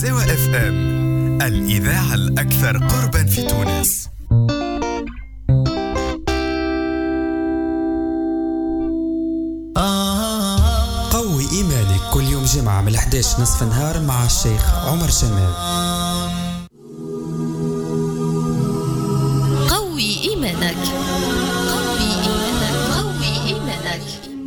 سوا اف ام، الإذاعة الأكثر قربا في تونس. قوي إيمانك كل يوم جمعة من 11 نصف النهار مع الشيخ عمر جمال. قوي إيمانك، قوي إيمانك، قوي إيمانك.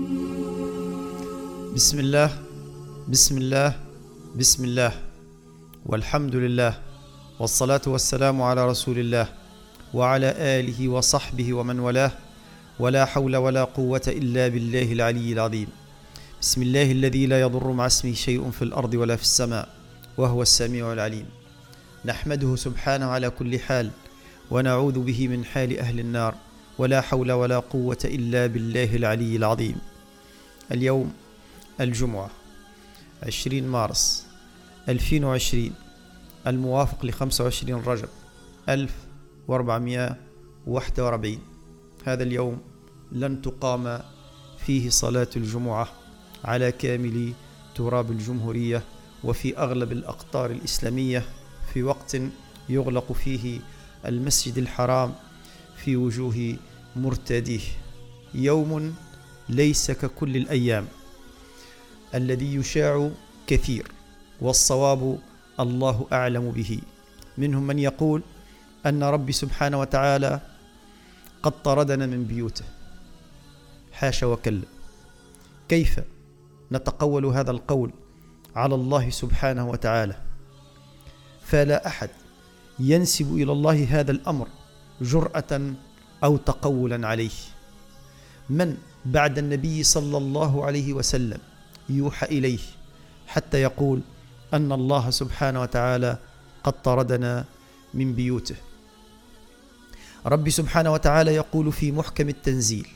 بسم الله بسم الله بسم الله والحمد لله والصلاة والسلام على رسول الله وعلى آله وصحبه ومن والاه، ولا حول ولا قوة إلا بالله العلي العظيم. بسم الله الذي لا يضر مع اسمه شيء في الأرض ولا في السماء وهو السميع العليم. نحمده سبحانه على كل حال، ونعوذ به من حال أهل النار، ولا حول ولا قوة إلا بالله العلي العظيم. اليوم الجمعة 20 مارس 2020 الموافق ل25 رجب 1441. هذا اليوم لن تقام فيه صلاة الجمعة على كامل تراب الجمهورية وفي أغلب الأقطار الإسلامية، في وقت يغلق فيه المسجد الحرام في وجوه مرتديه. يوم ليس ككل الأيام الذي يشاع كثير، والصواب الله أعلم به. منهم من يقول أن ربي سبحانه وتعالى قد طردنا من بيوته. حاشا وكلا، كيف نتقول هذا القول على الله سبحانه وتعالى؟ فلا أحد ينسب إلى الله هذا الأمر جرأة أو تقولا عليه. من بعد النبي صلى الله عليه وسلم يوحى إليه حتى يقول أن الله سبحانه وتعالى قد طردنا من بيوته؟ ربي سبحانه وتعالى يقول في محكم التنزيل: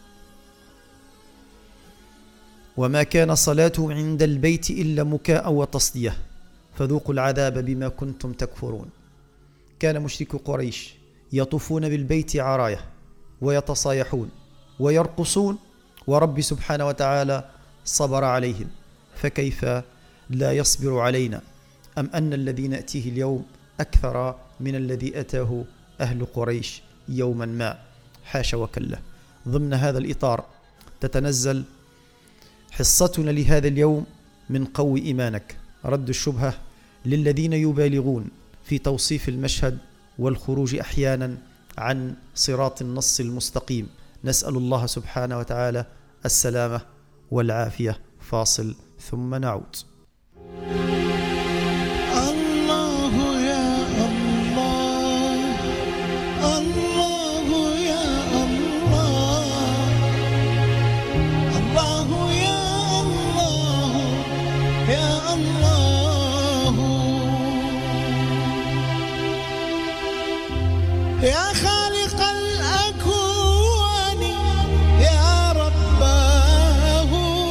وما كان صلاتهم عند البيت إلا مكاء وتصدية فذوقوا العذاب بما كنتم تكفرون. كان مشركو قريش يطوفون بالبيت عراية ويتصايحون ويرقصون، ورب سبحانه وتعالى صبر عليهم، فكيف لا يصبر علينا؟ أم أن الذي نأتيه اليوم أكثر من الذي أتاه أهل قريش يوما ما؟ حاشا وكلا. ضمن هذا الإطار تتنزل حصتنا لهذا اليوم من قوي إيمانك، رد الشبهة للذين يبالغون في توصيف المشهد والخروج أحيانا عن صراط النص المستقيم. نسأل الله سبحانه وتعالى السلامة والعافية. فاصل ثم نعود. الله يا الله، الله يا الله، الله يا الله يا الله، يا خالق الأكوان يا رباه،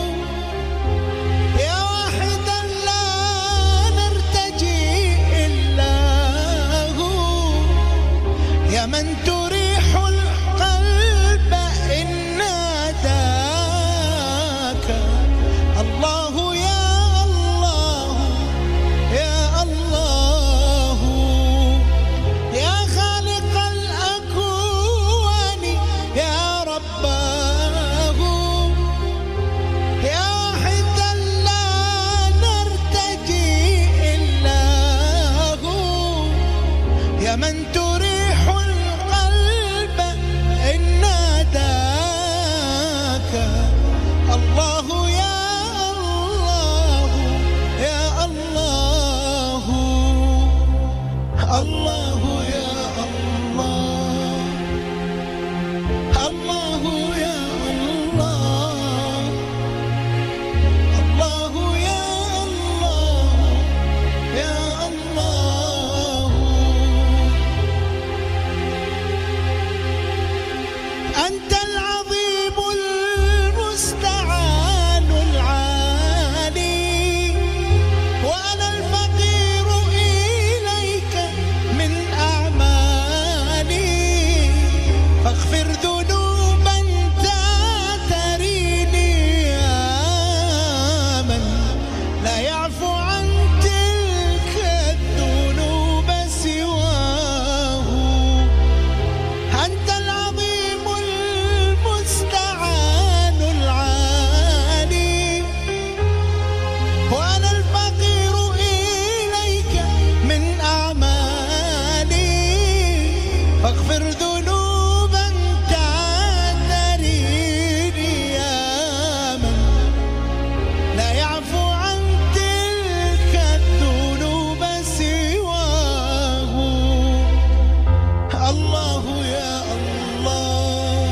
يا واحدا لا نرتجي إلا هو، يا من تريح القلب إن ناداك. الله يا الله وأنا الفقير إليك من أعمالي، فاغفر ذنوبا تعذريني يا من لا يعفو عن تلك الذنوب سواه. الله يا الله،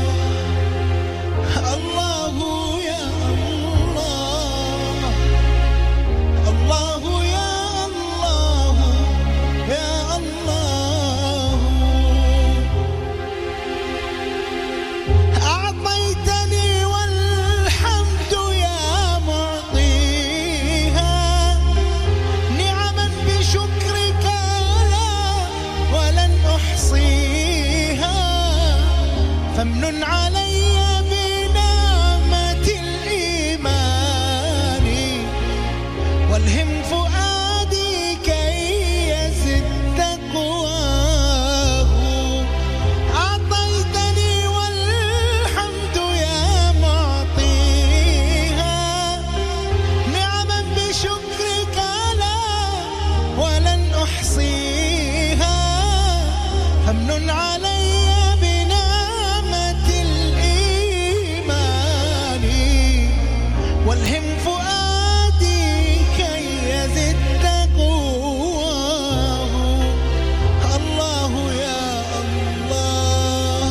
الله يا الله، الله يا الله يا الله. أعطيتني والحمد يا معطيها، نعما بشكرك لا ولن أحصيها، فامنن علي بنعمة الإيمان، والهم فؤادي كي يزد تقواه. أعطيتني والحمد يا معطيها، نعما بشكرك لا ولن أحصيها، فامنن علي بنعمة الإيمان، والهم فؤادي كي يزد تقواه. الله يا الله،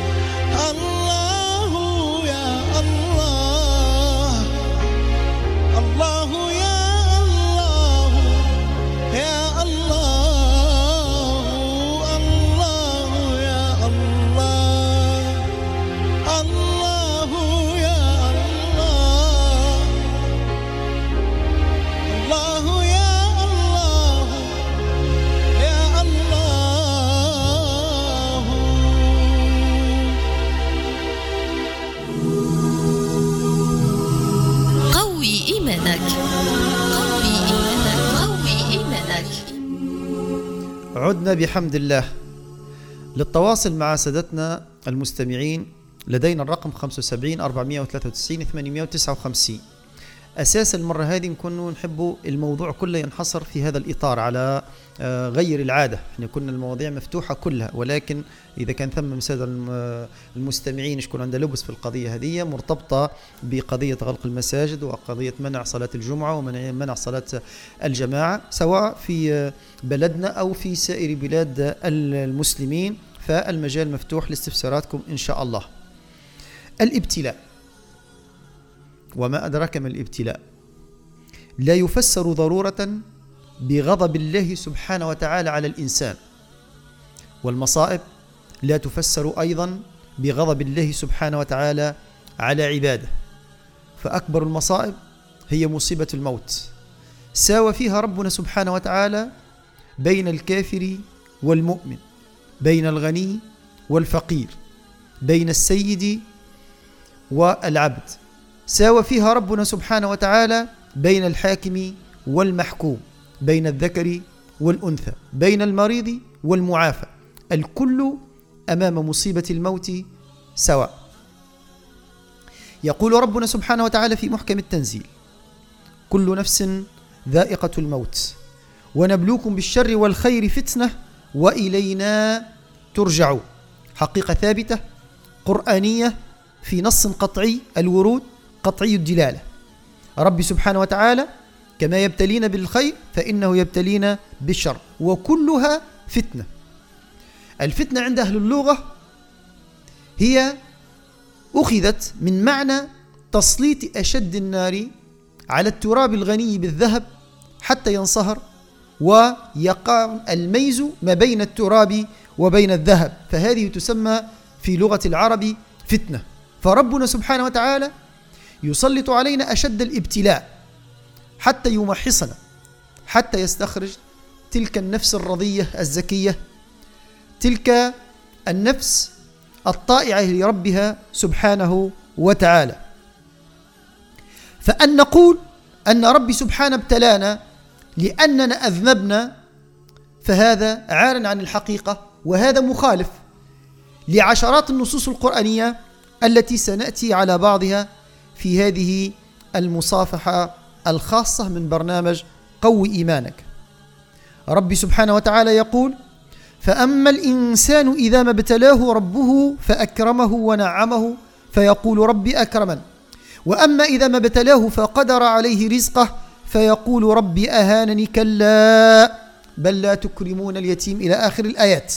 الله يا الله، الله يا الله يا الله، الله يا الله، الله يا الله، الله يا الله يا الله. قوي إيمانك، قوي إيمانك، قوي إيمانك. عدنا بحمد الله للتواصل مع سادتنا المستمعين. لدينا الرقم 75 493 859. أساس المرة هذه نكون نحب الموضوع كله ينحصر في هذا الإطار على غير العادة. احنا كنا المواضيع مفتوحة كلها، ولكن إذا كان ثم مسادة المستمعين يكون عنده لبس في القضية هذه مرتبطة بقضية غلق المساجد وقضية منع صلاة الجمعة ومنع صلاة الجماعة سواء في بلدنا أو في سائر بلاد المسلمين، فالمجال مفتوح لاستفساراتكم إن شاء الله. الابتلاء، وما أدراك ما الابتلاء، لا يفسر ضرورة بغضب الله سبحانه وتعالى على الإنسان، والمصائب لا تفسر أيضا بغضب الله سبحانه وتعالى على عباده. فأكبر المصائب هي مصيبة الموت، ساوى فيها ربنا سبحانه وتعالى بين الكافر والمؤمن، بين الغني والفقير، بين السيد والعبد، ساوى فيها ربنا سبحانه وتعالى بين الحاكم والمحكوم، بين الذكر والأنثى، بين المريض والمعافى، الكل أمام مصيبة الموت سواء. يقول ربنا سبحانه وتعالى في محكم التنزيل: كل نفس ذائقة الموت ونبلوكم بالشر والخير فتنة وإلينا ترجعون. حقيقة ثابتة قرآنية في نص قطعي الورود قطعي الدلالة. رب سبحانه وتعالى كما يبتلين بالخير فإنه يبتلين بالشر، وكلها فتنة. الفتنة عند أهل اللغة هي أخذت من معنى تسليط أشد النار على التراب الغني بالذهب حتى ينصهر ويقع الميز ما بين التراب وبين الذهب، فهذه تسمى في لغة العرب فتنة. فربنا سبحانه وتعالى يسلط علينا أشد الابتلاء حتى يمحصنا، حتى يستخرج تلك النفس الرضية الزكية، تلك النفس الطائعة لربها سبحانه وتعالى. فأن نقول أن ربي سبحانه ابتلانا لأننا أذنبنا فهذا عار عن الحقيقة، وهذا مخالف لعشرات النصوص القرآنية التي سنأتي على بعضها في هذه المصافحة الخاصة من برنامج قوي إيمانك. ربي سبحانه وتعالى يقول: فأما الإنسان إذا ما ابتلاه ربه فأكرمه ونعمه فيقول ربي أكرمن، وأما إذا ما ابتلاه فقدر عليه رزقه فيقول ربي أهانني، كلا بل لا تكرمون اليتيم، إلى آخر الآيات.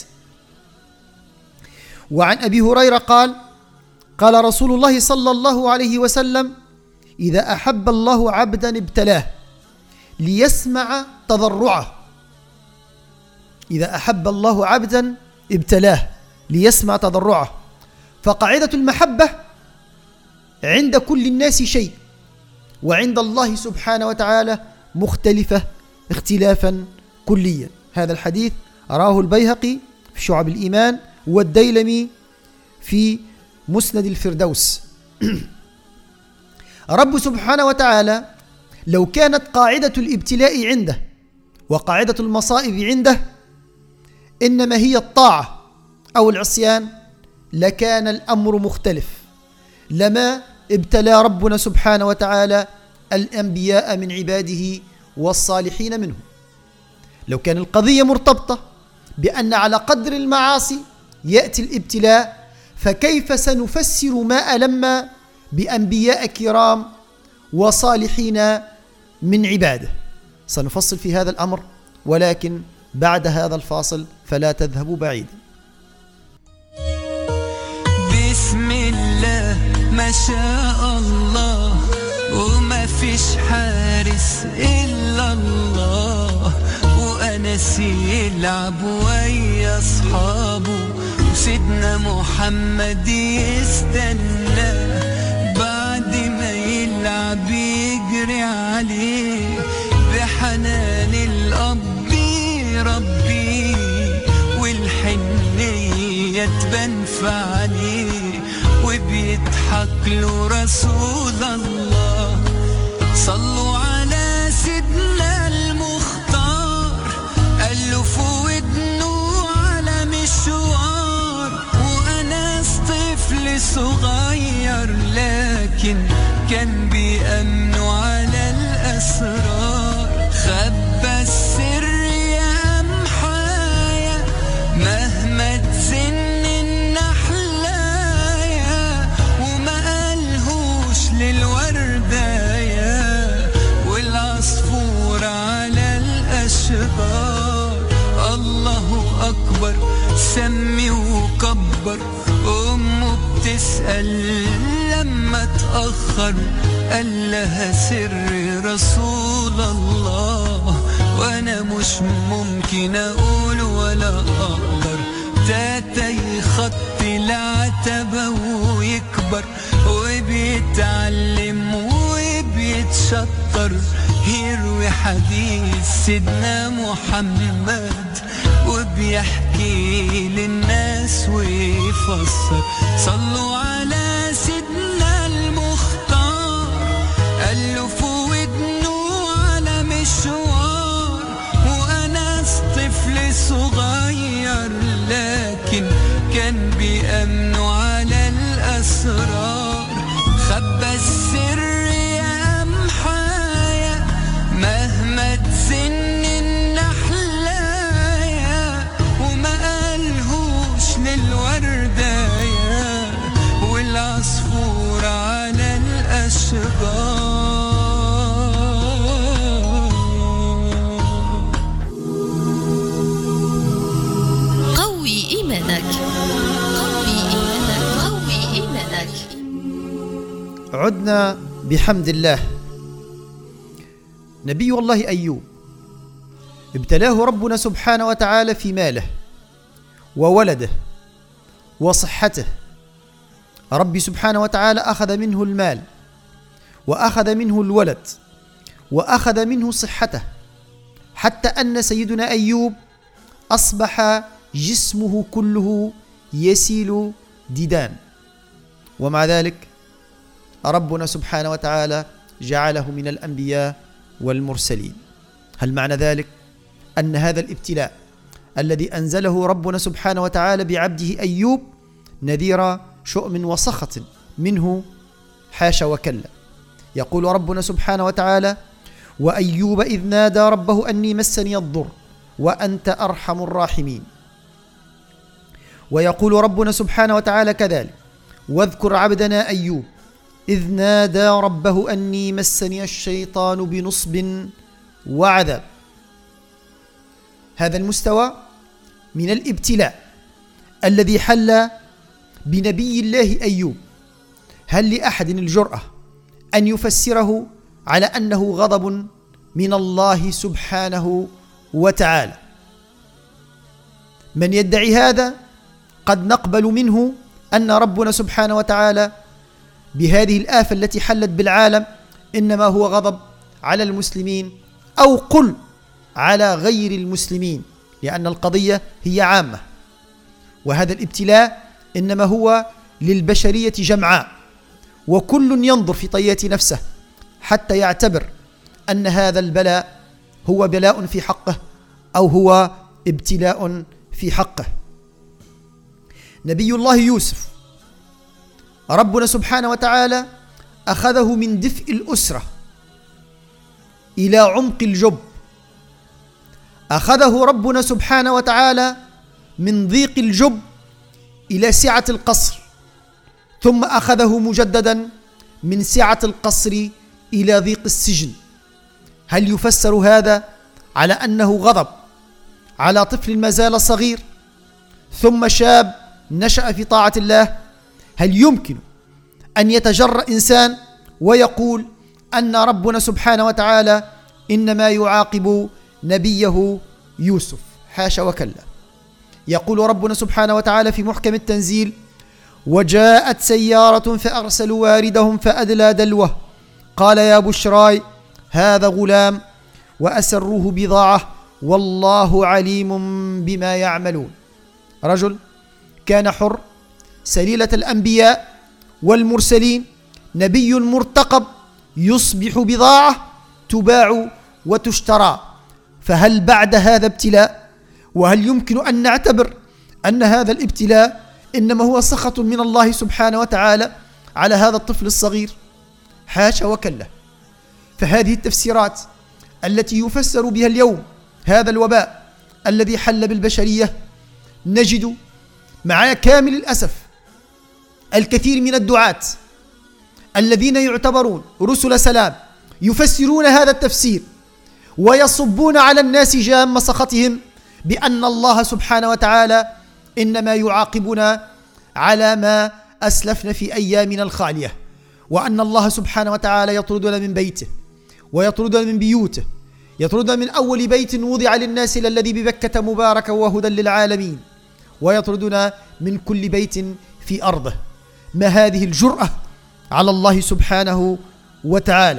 وعن أبي هريرة قال رسول الله صلى الله عليه وسلم: إذا أحب الله عبدا ابتلاه ليسمع تضرعه. إذا أحب الله عبدا ابتلاه ليسمع تضرعه. فقاعدة المحبة عند كل الناس شيء، وعند الله سبحانه وتعالى مختلفة اختلافا كليا. هذا الحديث راه البيهقي في شعب الإيمان والديلمي في مسند الفردوس. رب سبحانه وتعالى لو كانت قاعدة الابتلاء عنده وقاعدة المصائب عنده إنما هي الطاعة أو العصيان لكان الأمر مختلف، لما ابتلى ربنا سبحانه وتعالى الأنبياء من عباده والصالحين منهم. لو كان القضية مرتبطة بأن على قدر المعاصي يأتي الابتلاء، فكيف سنفسر ما ألم بأنبياء كرام وصالحين من عباده؟ سنفصل في هذا الأمر، ولكن بعد هذا الفاصل فلا تذهبوا بعيدا. بسم الله ما شاء الله وما فيش حارس إلا الله، وأنس يلعب ويا أصحابه وسيدنا محمد يستنى، بعد ما يلعب يجري عليه بحنان الأب ربي، والحنية تبان في عينيه وبيضحك له رسول الله. صلوا على سيدنا المختار، قال له في ودنه على مشوار، وأنس طفل صغير لكن كان بيأمنوا على الأسرار. خبى السر يا محايا مهما تزن النحلايا، وما قالهوش للوردايا والعصفور على الأشجار. الله أكبر سمي وكبر، أمه بتسأل لما تأخر، قال لها سر رسول الله وأنا مش ممكن أقول ولا أقدر. تاتا يخطي العتبة ويكبر وبيتعلم وبيتشطر، يروي حديث سيدنا محمد وبيحكي للناس ويفسر. صلوا على سيدنا المختار، قال له في ودنه على مشوار، وأنس طفل صغير لكن كان بيأمنوا على الأسرار. خبى السر يا محايا مهما تزن النحلايا، وما قالهوش للوردايا والعصفور على الأشجار. قوي إيمانك، قوي إيمانك، قوي إيمانك. عدنا بحمد الله. نبي الله أيوب ابتلاه ربنا سبحانه وتعالى في ماله وولده وصحته. ربي سبحانه وتعالى أخذ منه المال وأخذ منه الولد وأخذ منه صحته، حتى أن سيدنا أيوب أصبح جسمه كله يسيل ديدان، ومع ذلك ربنا سبحانه وتعالى جعله من الأنبياء والمرسلين. هل معنى ذلك أن هذا الابتلاء الذي أنزله ربنا سبحانه وتعالى بعبده أيوب نذير شؤم وسخط منه؟ حاشا وكلا. يقول ربنا سبحانه وتعالى: وأيوب إذ نادى ربه أني مسني الضر وأنت أرحم الراحمين. ويقول ربنا سبحانه وتعالى كذلك: واذكر عبدنا أيوب إذ نادى ربه أني مسني الشيطان بنصب وعذاب. هذا المستوى من الابتلاء الذي حل بنبي الله أيوب، هل لأحد الجرأة أن يفسره على أنه غضب من الله سبحانه وتعالى؟ من يدعي هذا قد نقبل منه أن ربنا سبحانه وتعالى بهذه الآفة التي حلت بالعالم إنما هو غضب على المسلمين، أو قل على غير المسلمين، لأن القضية هي عامة، وهذا الابتلاء إنما هو للبشرية جمعاء، وكل ينظر في طية نفسه حتى يعتبر أن هذا البلاء هو بلاء في حقه أو هو ابتلاء في حقه. نبي الله يوسف ربنا سبحانه وتعالى أخذه من دفء الأسرة إلى عمق الجب، أخذه ربنا سبحانه وتعالى من ضيق الجب إلى سعة القصر، ثم أخذه مجددا من سعة القصر إلى ضيق السجن. هل يفسر هذا على أنه غضب على طفل ما زال صغير ثم شاب نشأ في طاعة الله؟ هل يمكن أن يتجرأ إنسان ويقول أن ربنا سبحانه وتعالى إنما يعاقب نبيه يوسف؟ حاشا وكلا. يقول ربنا سبحانه وتعالى في محكم التنزيل: وجاءت سيارة فأرسلوا واردهم فأدلى دلوه قال يا بشراي هذا غلام وأسروه بضاعة والله عليم بما يعملون. رجل كان حر، سليلة الأنبياء والمرسلين، نبي مرتقب، يصبح بضاعة تباع وتشترى. فهل بعد هذا ابتلاء؟ وهل يمكن أن نعتبر أن هذا الابتلاء إنما هو سخط من الله سبحانه وتعالى على هذا الطفل الصغير؟ حاشا وكلا. فهذه التفسيرات التي يفسر بها اليوم هذا الوباء الذي حل بالبشرية، نجد مع كامل الأسف الكثير من الدعاة الذين يعتبرون رسل سلام يفسرون هذا التفسير ويصبون على الناس جام سخطهم بأن الله سبحانه وتعالى إنما يعاقبنا على ما أسلفنا في أيامنا الخالية، وأن الله سبحانه وتعالى يطردنا من بيته ويطردنا من بيوته، يطردنا من أول بيت وضع للناس إلى الذي ببكة مباركا وهدى للعالمين، ويطردنا من كل بيت في أرضه. ما هذه الجرأة على الله سبحانه وتعالى؟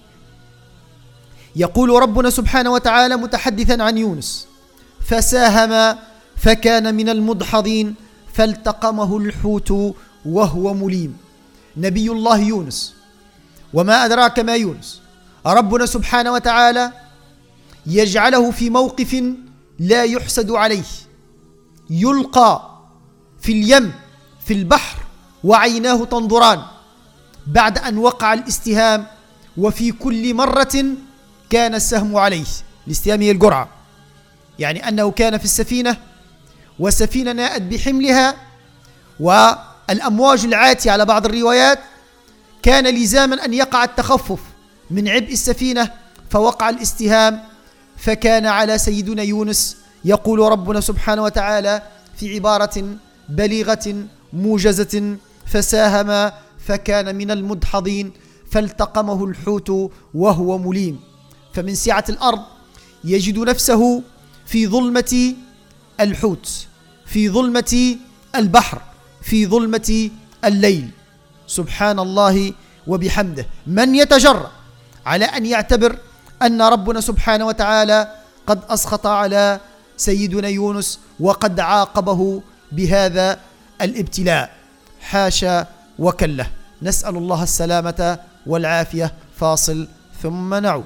يقول ربنا سبحانه وتعالى متحدثا عن يونس: فساهم فكان من المدحضين فالتقمه الحوت وهو مليم. نبي الله يونس، وما أدراك ما يونس، ربنا سبحانه وتعالى يجعله في موقف لا يحسد عليه، يلقى في اليم في البحر وعيناه تنظران بعد أن وقع الاستهام، وفي كل مرة كان السهم عليه. الاستهام هي الجرعة، يعني أنه كان في السفينة والسفينة ناءت بحملها والأمواج العاتية على بعض الروايات، كان لزاما أن يقع التخفف من عبء السفينة فوقع الاستهام، فكان على سيدنا يونس. يقول ربنا سبحانه وتعالى في عبارة بليغة موجزة: فساهم فكان من المدحضين فالتقمه الحوت وهو مليم. فمن سعة الأرض يجد نفسه في ظلمة الحوت، في ظلمة البحر، في ظلمة الليل. سبحان الله وبحمده. من يتجرأ على أن يعتبر أن ربنا سبحانه وتعالى قد أسخط على سيدنا يونس وقد عاقبه بهذا الابتلاء؟ حاشا وكلا. نسأل الله السلامة والعافية. فاصل ثم نعود.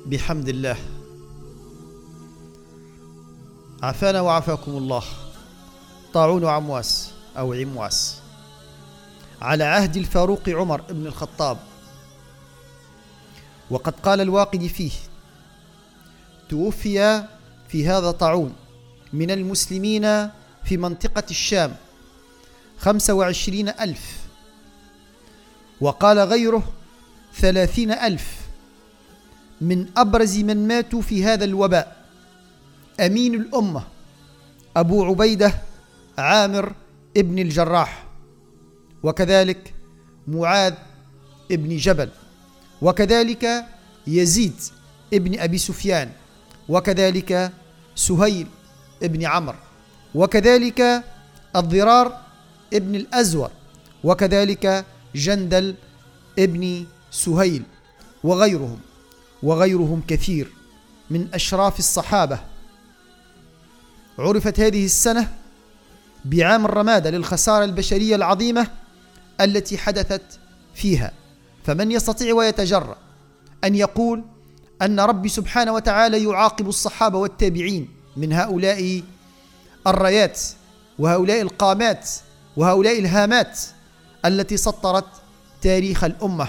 بحمد الله. عافانا وعافاكم الله. طاعون عمواس أو عمواس على عهد الفاروق عمر بن الخطاب، وقد قال الواقدي فيه: توفي في هذا طاعون من المسلمين في منطقة الشام 25,000، وقال غيره 30,000 من أبرز من ماتوا في هذا الوباء: أمين الأمة أبو عبيدة عامر ابن الجراح، وكذلك معاذ ابن جبل، وكذلك يزيد ابن أبي سفيان، وكذلك سهيل ابن عمرو، وكذلك الضرار ابن الأزور، وكذلك جندل ابن سهيل، وغيرهم كثير من أشراف الصحابة. عرفت هذه السنة بعام الرمادة للخسارة البشرية العظيمة التي حدثت فيها، فمن يستطيع ويتجرأ أن يقول أن ربي سبحانه وتعالى يعاقب الصحابة والتابعين من هؤلاء الرايات وهؤلاء القامات وهؤلاء الهامات التي سطرت تاريخ الأمة؟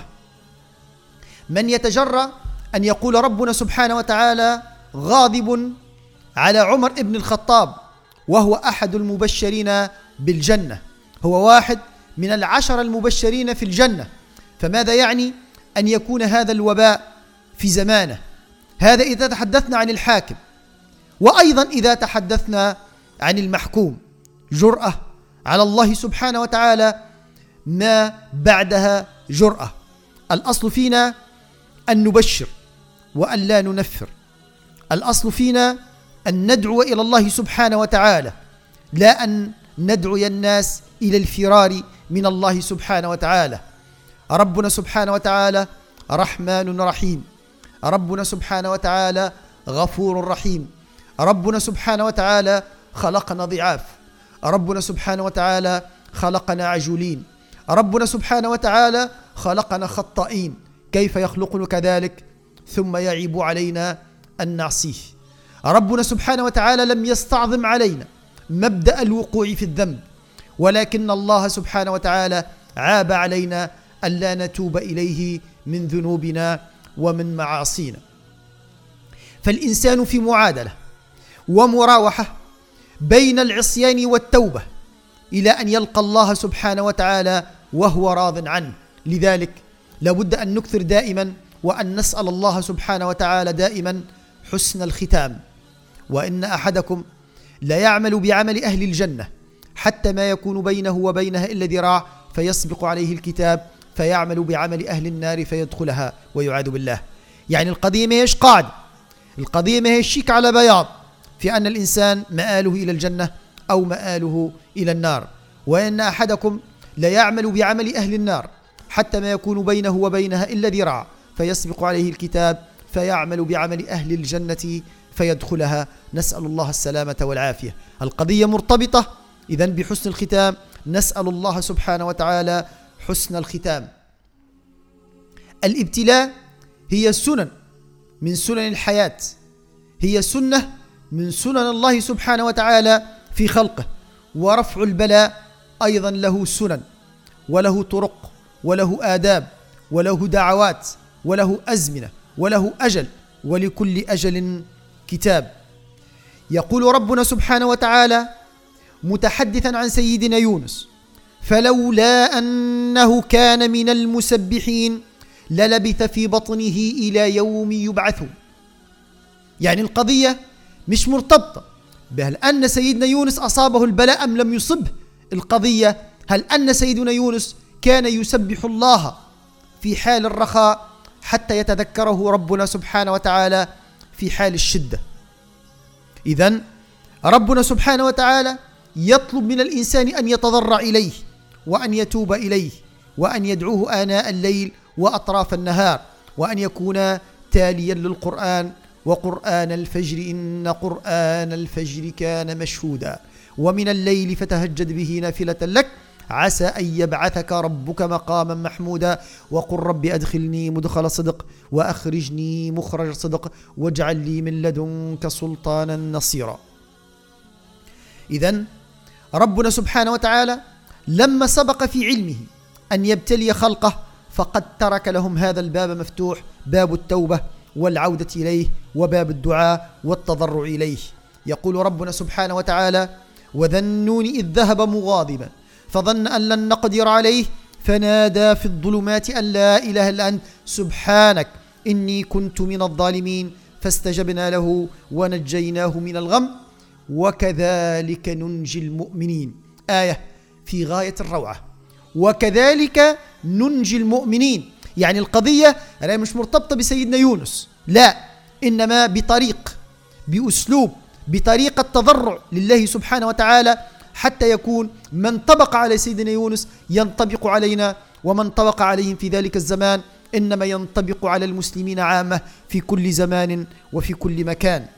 من يتجرأ أن يقول ربنا سبحانه وتعالى غاضب على عمر ابن الخطاب وهو أحد المبشرين بالجنة، هو واحد من 10 المبشرين في الجنة، فماذا يعني أن يكون هذا الوباء في زمانه؟ هذا إذا تحدثنا عن الحاكم، وأيضا إذا تحدثنا عن المحكوم. جرأة على الله سبحانه وتعالى ما بعدها جرأة. الأصل فينا أن نبشر وأن لا ننفر، الأصل فينا أن ندعو إلى الله سبحانه وتعالى، لا أن ندعو الناس إلى الفرار من الله سبحانه وتعالى. ربنا سبحانه وتعالى رحمن رحيم، ربنا سبحانه وتعالى غفور رحيم، ربنا سبحانه وتعالى خلقنا ضعاف، ربنا سبحانه وتعالى خلقنا عجولين، ربنا سبحانه وتعالى خلقنا خطائين، كيف يخلقنا كذلك ثم يعيب علينا أن نعصيه؟ ربنا سبحانه وتعالى لم يستعظم علينا مبدأ الوقوع في الذنب، ولكن الله سبحانه وتعالى عاب علينا ألا نتوب إليه من ذنوبنا ومن معاصينا. فالإنسان في معادلة ومراوحة بين العصيان والتوبة إلى أن يلقى الله سبحانه وتعالى وهو راض عنه. لذلك لابد أن نكثر دائما وأن نسأل الله سبحانه وتعالى دائما حسن الختام. وإن أحدكم لا يعمل بعمل أهل الجنة حتى ما يكون بينه وبينها إلا ذراع فيسبق عليه الكتاب فيعمل بعمل أهل النار فيدخلها ويعاذ بالله. يعني القضية ما هيش قاعدة، القضية ما هيش شيك على بياض في أن الإنسان مآله إلى الجنة أو مآله إلى النار. وإن أحدكم لا يعمل بعمل أهل النار حتى ما يكون بينه وبينها إلا ذراع فيسبق عليه الكتاب فيعمل بعمل أهل الجنة فيدخلها، نسأل الله السلامة والعافية. القضية مرتبطة إذن بحسن الختام، نسأل الله سبحانه وتعالى حسن الختام. الابتلاء هي سنن من سنن الحياة، هي سنة من سنن الله سبحانه وتعالى في خلقه. ورفع البلاء أيضا له سنن وله طرق وله آداب وله دعوات وله أزمنة وله أجل، ولكل أجل كتاب. يقول ربنا سبحانه وتعالى متحدثا عن سيدنا يونس: فلولا أنه كان من المسبحين للبث في بطنه إلى يوم يبعثون. يعني القضية مش مرتبطة بهل أن سيدنا يونس أصابه البلاء أم لم يصبه، القضية هل أن سيدنا يونس كان يسبح الله في حال الرخاء حتى يتذكره ربنا سبحانه وتعالى في حال الشدة. إذن ربنا سبحانه وتعالى يطلب من الإنسان أن يتضرع إليه وأن يتوب إليه وأن يدعوه آناء الليل وأطراف النهار، وأن يكون تاليا للقرآن: وقرآن الفجر إن قرآن الفجر كان مشهودا ومن الليل فتهجد به نافلة لك عسى أن يبعثك ربك مقاما محمودا وقل رب أدخلني مدخل صدق وأخرجني مخرج صدق واجعل لي من لدنك سلطانا نصيرا. إذن ربنا سبحانه وتعالى لما سبق في علمه أن يبتلي خلقه فقد ترك لهم هذا الباب مفتوح، باب التوبة والعودة إليه وباب الدعاء والتضرع إليه. يقول ربنا سبحانه وتعالى: وذا النون إذ ذهب مغاضبا فظن أن لن نقدر عليه فنادى في الظلمات أن لا إله إلا أنت سبحانك إني كنت من الظالمين فاستجبنا له ونجيناه من الغم وكذلك ننجي المؤمنين. آية في غاية الروعة. وكذلك ننجي المؤمنين، يعني القضية مش مرتبطة بسيدنا يونس، لا، إنما بأسلوب بطريقة تضرع لله سبحانه وتعالى حتى يكون من طبق على سيدنا يونس ينطبق علينا، ومن طبق عليهم في ذلك الزمان إنما ينطبق على المسلمين عامة في كل زمان وفي كل مكان.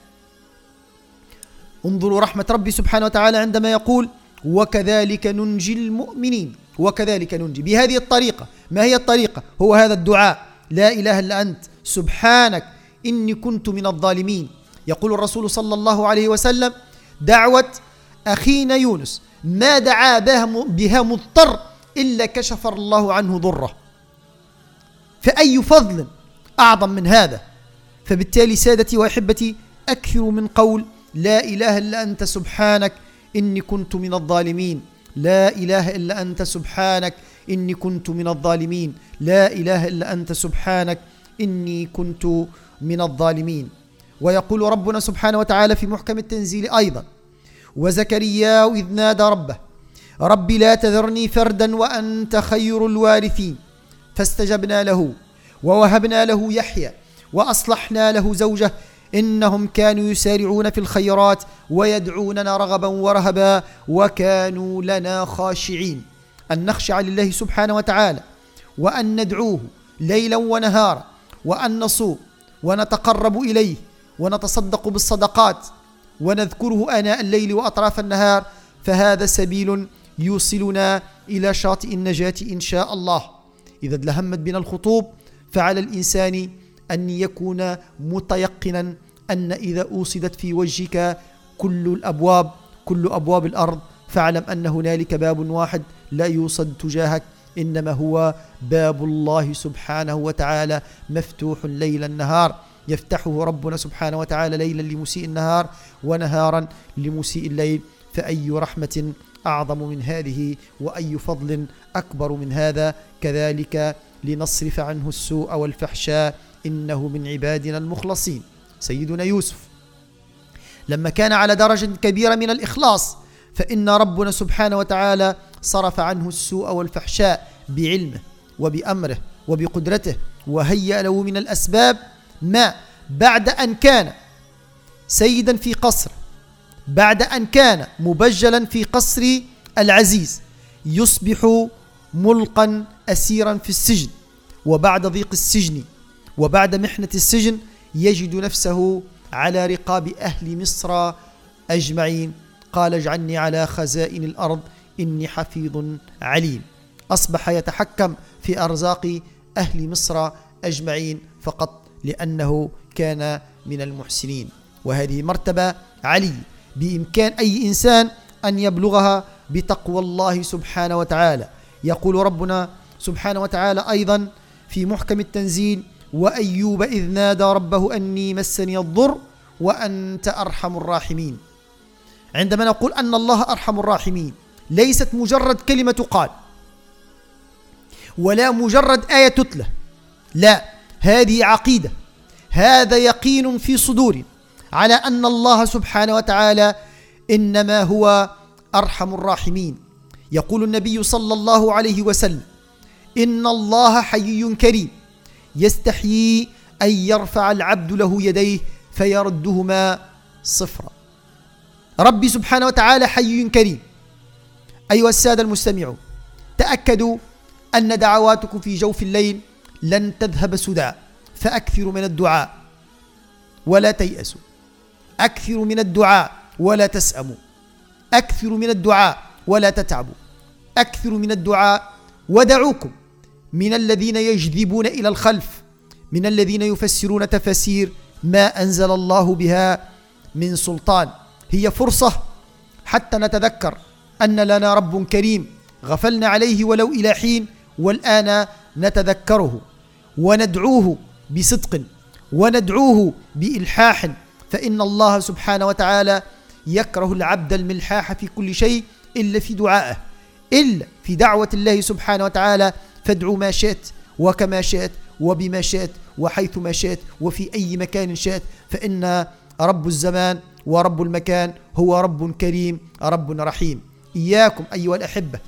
انظروا رحمة ربي سبحانه وتعالى عندما يقول: وكذلك ننجي المؤمنين. وكذلك ننجي بهذه الطريقة. ما هي الطريقة؟ هو هذا الدعاء: لا إله إلا أنت سبحانك إني كنت من الظالمين. يقول الرسول صلى الله عليه وسلم: دعوة أخينا يونس ما دعا بها مضطر إلا كشف الله عنه ضره. فأي فضل أعظم من هذا؟ فبالتالي سادتي وأحبتي أكثر من قول لا إله إلا أنت سبحانك إني كنت من الظالمين. لا إله إلا أنت سبحانك إني كنت من الظالمين. لا إله إلا أنت سبحانك إني كنت من الظالمين. ويقول ربنا سبحانه وتعالى في محكم التنزيل أيضا: وزكريا إذ نادى ربه رب لا تذرني فردا وأنت خير الوارثين فاستجبنا له ووهبنا له يحيى وأصلحنا له زوجه إنهم كانوا يسارعون في الخيرات ويدعوننا رغبا ورهبا وكانوا لنا خاشعين. أن نخشع لله سبحانه وتعالى وأن ندعوه ليلا ونهارا وأن نصوم ونتقرب إليه ونتصدق بالصدقات ونذكره آناء الليل وأطراف النهار، فهذا سبيل يوصلنا إلى شاطئ النجاة إن شاء الله. إذا لهمت بنا الخطوب فعلى الإنسان أن يكون متيقنا أن إذا أوصدت في وجهك كل أبواب الأرض فاعلم أن هنالك باب واحد لا يوصد تجاهك، إنما هو باب الله سبحانه وتعالى مفتوح ليل النهار، يفتحه ربنا سبحانه وتعالى ليلا لمسيء النهار ونهارا لمسيء الليل. فأي رحمة أعظم من هذه وأي فضل أكبر من هذا؟ كذلك لنصرف عنه السوء والفحشاء إنه من عبادنا المخلصين. سيدنا يوسف لما كان على درجة كبيرة من الإخلاص فإن ربنا سبحانه وتعالى صرف عنه السوء والفحشاء بعلمه وبأمره وبقدرته، وهيأ له من الأسباب ما بعد أن كان سيدا في قصر، بعد أن كان مبجلا في قصر العزيز، يصبح ملقا أسيرا في السجن، وبعد ضيق السجن وبعد محنة السجن يجد نفسه على رقاب أهل مصر أجمعين. قال: اجعلني على خزائن الأرض إني حفيظ عليم. أصبح يتحكم في أرزاق أهل مصر أجمعين فقط لأنه كان من المحسنين. وهذه مرتبة علي بإمكان أي إنسان أن يبلغها بتقوى الله سبحانه وتعالى. يقول ربنا سبحانه وتعالى أيضا في محكم التنزيل: وأيوب إذ نادى ربه أني مسني الضر وأنت أرحم الراحمين. عندما نقول أن الله أرحم الراحمين ليست مجرد كلمة تقال ولا مجرد آية تتلى، لا، هذه عقيدة، هذا يقين في صدور على أن الله سبحانه وتعالى إنما هو أرحم الراحمين. يقول النبي صلى الله عليه وسلم: إن الله حيي كريم يستحيي أن يرفع العبد له يديه فيردهما صفرا. ربي سبحانه وتعالى حيي كريم. أيها السادة المستمعون، تأكدوا أن دعواتكم في جوف الليل لن تذهب سدى، فأكثروا من الدعاء ولا تيأسوا، أكثروا من الدعاء ولا تسأموا، أكثروا من الدعاء ولا تتعبوا، أكثروا من الدعاء ودعوكم من الذين يجذبون إلى الخلف، من الذين يفسرون تفسير ما أنزل الله بها من سلطان. هي فرصة حتى نتذكر أن لنا رب كريم غفلنا عليه ولو إلى حين، والآن نتذكره وندعوه بصدق وندعوه بإلحاح، فإن الله سبحانه وتعالى يكره العبد الملحاح في كل شيء إلا في دعائه، إلا في دعوة الله سبحانه وتعالى. فادعوا ما شئت وكما شئت وبما شئت وحيث ما شئت وفي أي مكان شئت، فإن رب الزمان ورب المكان هو رب كريم رب رحيم. إياكم أيها الأحبة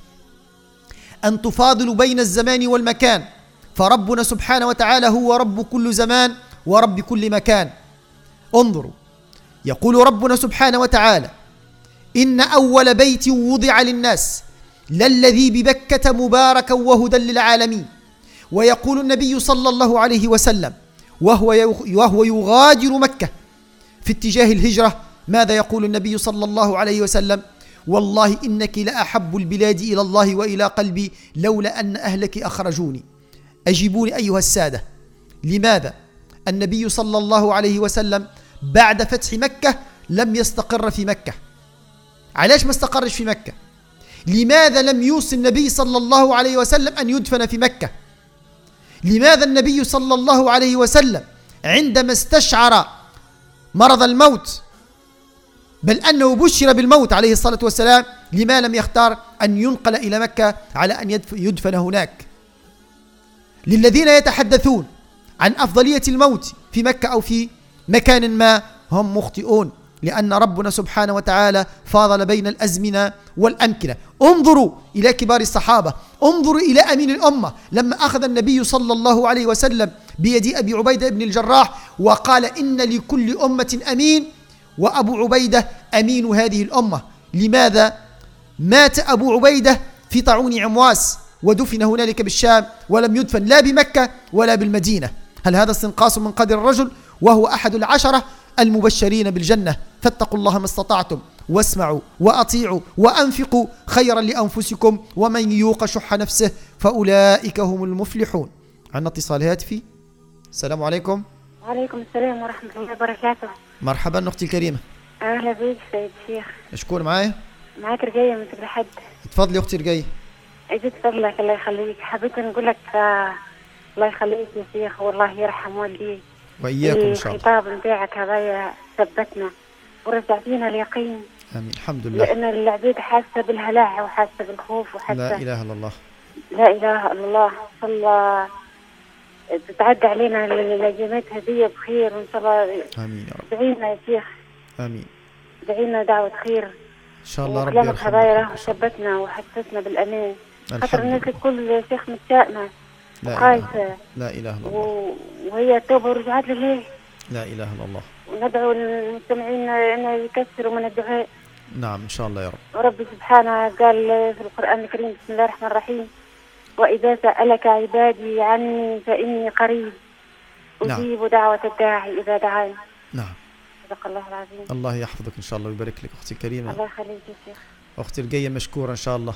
أن تفاضلوا بين الزمان والمكان، فربنا سبحانه وتعالى هو رب كل زمان ورب كل مكان. انظروا، يقول ربنا سبحانه وتعالى: إن أول بيت وضع للناس للذي ببكة مباركا وهدى للعالمين. ويقول النبي صلى الله عليه وسلم وهو يغادر مكة في اتجاه الهجرة، ماذا يقول النبي صلى الله عليه وسلم؟ والله إنك لأحب البلاد إلى الله وإلى قلبي لولا أن أهلك أخرجوني. أجيبوني أيها السادة، لماذا النبي صلى الله عليه وسلم بعد فتح مكة لم يستقر في مكة؟ علاش ما استقرش في مكة؟ لماذا لم يوصي النبي صلى الله عليه وسلم أن يدفن في مكة؟ لماذا النبي صلى الله عليه وسلم عندما استشعر مرض الموت، بل أنه بشر بالموت عليه الصلاة والسلام، لما لم يختار أن ينقل إلى مكة على أن يدفن هناك؟ للذين يتحدثون عن أفضلية الموت في مكة أو في مكان ما هم مخطئون، لأن ربنا سبحانه وتعالى فاضل بين الأزمنة والأمكنة. انظروا إلى كبار الصحابة، انظروا إلى أمين الأمة لما أخذ النبي صلى الله عليه وسلم بيد أبي عبيدة بن الجراح وقال: إن لكل أمة أمين وأبو عبيدة أمين هذه الأمة. لماذا مات أبو عبيدة في طاعون عمواس ودفن هنالك بالشام ولم يدفن لا بمكة ولا بالمدينة؟ هل هذا استنقاص من قدر الرجل وهو أحد العشرة المبشرين بالجنة؟ فاتقوا الله ما استطعتم واسمعوا وأطيعوا وأنفقوا خيرا لأنفسكم ومن يوق شح نفسه فأولئك هم المفلحون. عندنا اتصال هاتفي. السلام عليكم. وعليكم السلام ورحمة الله وبركاته. مرحبا أختي الكريمة. أهلا بك سيد الشيخ. شكون معايا؟ معاك رقية من تبع حد. تفضلي أختي رقية. أجيت فضلك الله يخليك، حبيت نقول لك الله يخليك يا شيخ والله يرحم والديك وإياكم إن شاء الله. الخطاب نتاعك هذايا ثبتنا ورجع فينا اليقين. آمين. الحمد لله. لأن العبيد حاسة بالهلاع وحاسة بالخوف وحاسة لا إله إلا الله. لا إله إلا الله. إن شاء الله تتعدى علينا الهجمات هذه بخير وإن شاء الله. آمين يا رب. دعينا يا شيخ. آمين. دعينا دعوة خير. إن شاء الله ربي كلامك هذايا يرحمك. ثبتنا وحسسنا بالأمان. الحمد خاطر الناس لله. الكل يا شيخ متشائمة لا وخايفة لا إله إلا الله. وهي توبة ورجعت لله. لا إله إلا الله. وندعو المستمعين أن يكثروا من الدعاء. نعم إن شاء الله يا رب. وربي سبحانه قال في القرآن الكريم: بسم الله الرحمن الرحيم، وإذا سألك عبادي عني فإني قريب أجيب دعوة الداعي إذا دعاني. نعم. صدق الله العظيم. الله يحفظك إن شاء الله ويبارك لك أختي الكريمة. الله يخليك يا شيخ. أختي الجاية مشكورة إن شاء الله،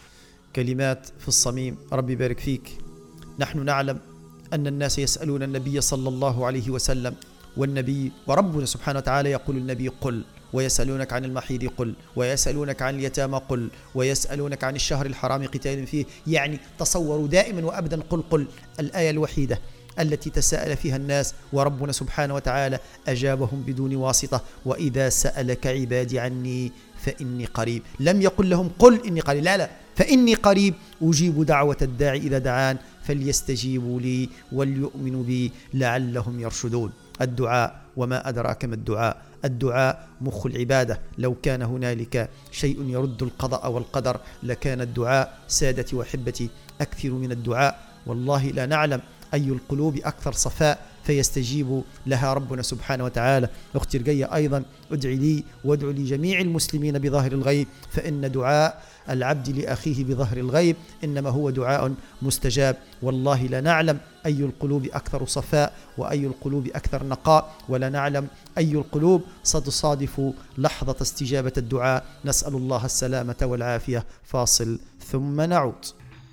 كلمات في الصميم، ربي يبارك فيك. نحن نعلم أن الناس يسألون النبي صلى الله عليه وسلم، والنبي وربنا سبحانه وتعالى يقول النبي: قل، ويسألونك عن المحيض قل، ويسألونك عن اليتامى قل، ويسألونك عن الشهر الحرام قتال فيه. يعني تصوروا دائما وأبدا قل الآية الوحيدة التي تساءل فيها الناس، وربنا سبحانه وتعالى أجابهم بدون واسطة: وإذا سألك عبادي عني فإني قريب. لم يقل لهم قل إني قريب، لا فإني قريب أجيب دعوة الداعي إذا دعان فليستجيبوا لي وليؤمنوا بي لعلهم يرشدون. الدعاء، وما أدراك ما الدعاء؟ الدعاء مخ العبادة. لو كان هنالك شيء يرد القضاء والقدر لكان الدعاء. سادتي وحبتي، أكثر من الدعاء. والله لا نعلم أي القلوب أكثر صفاء فيستجيب لها ربنا سبحانه وتعالى. أختي رقية أيضا ادعي لي وادعو لجميع المسلمين بظاهر الغيب، فإن دعاء العبد لأخيه بظهر الغيب إنما هو دعاء مستجاب. والله لا نعلم أي القلوب أكثر صفاء وأي القلوب أكثر نقاء، ولا نعلم أي القلوب ستصادف لحظة استجابة الدعاء. نسأل الله السلامة والعافية. فاصل ثم نعود.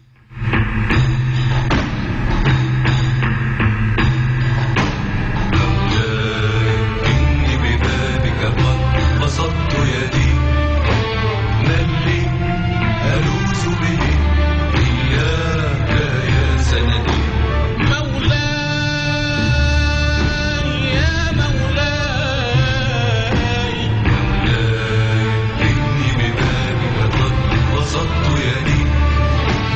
بسطت يدي من لي ألوذ به إياك يا سندي. مولاي يا مولاي إني ببابك قد بسطت يدي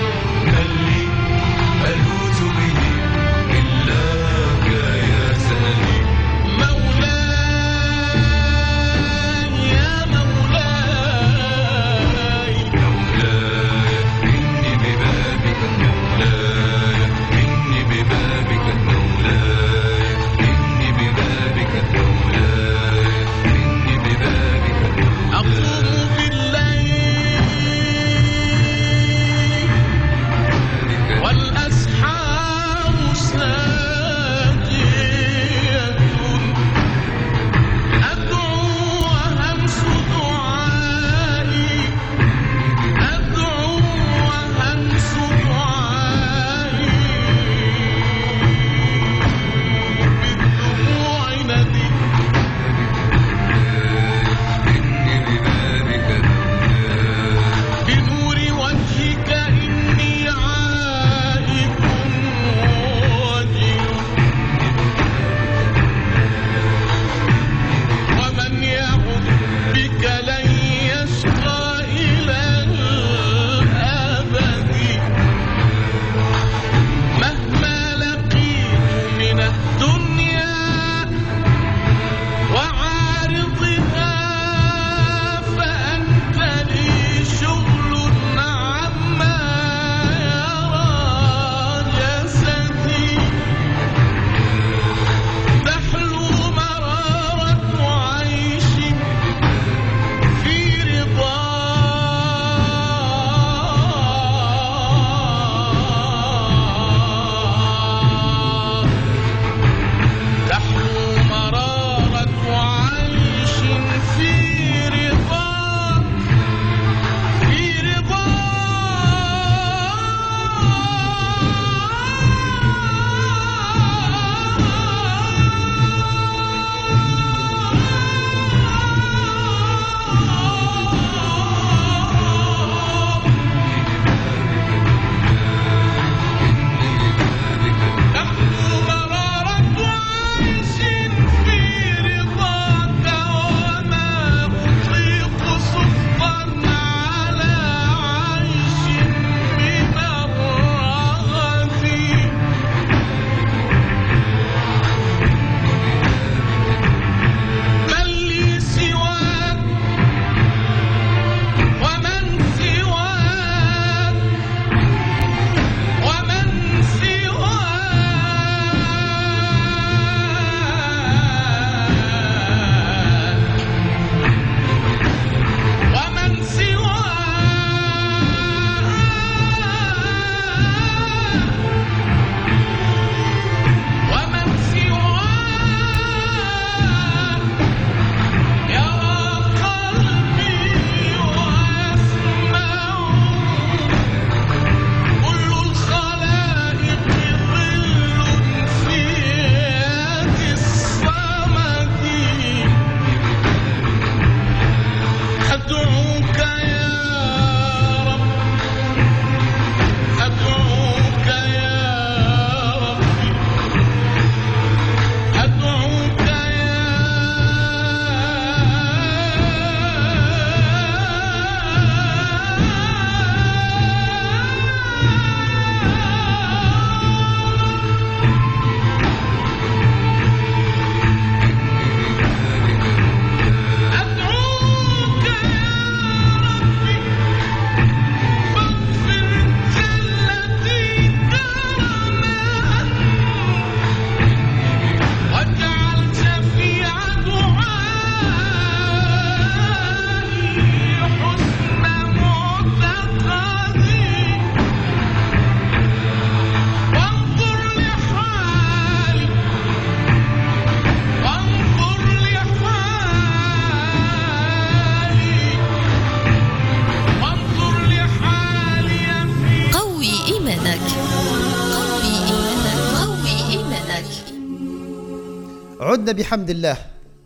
عدنا بحمد الله.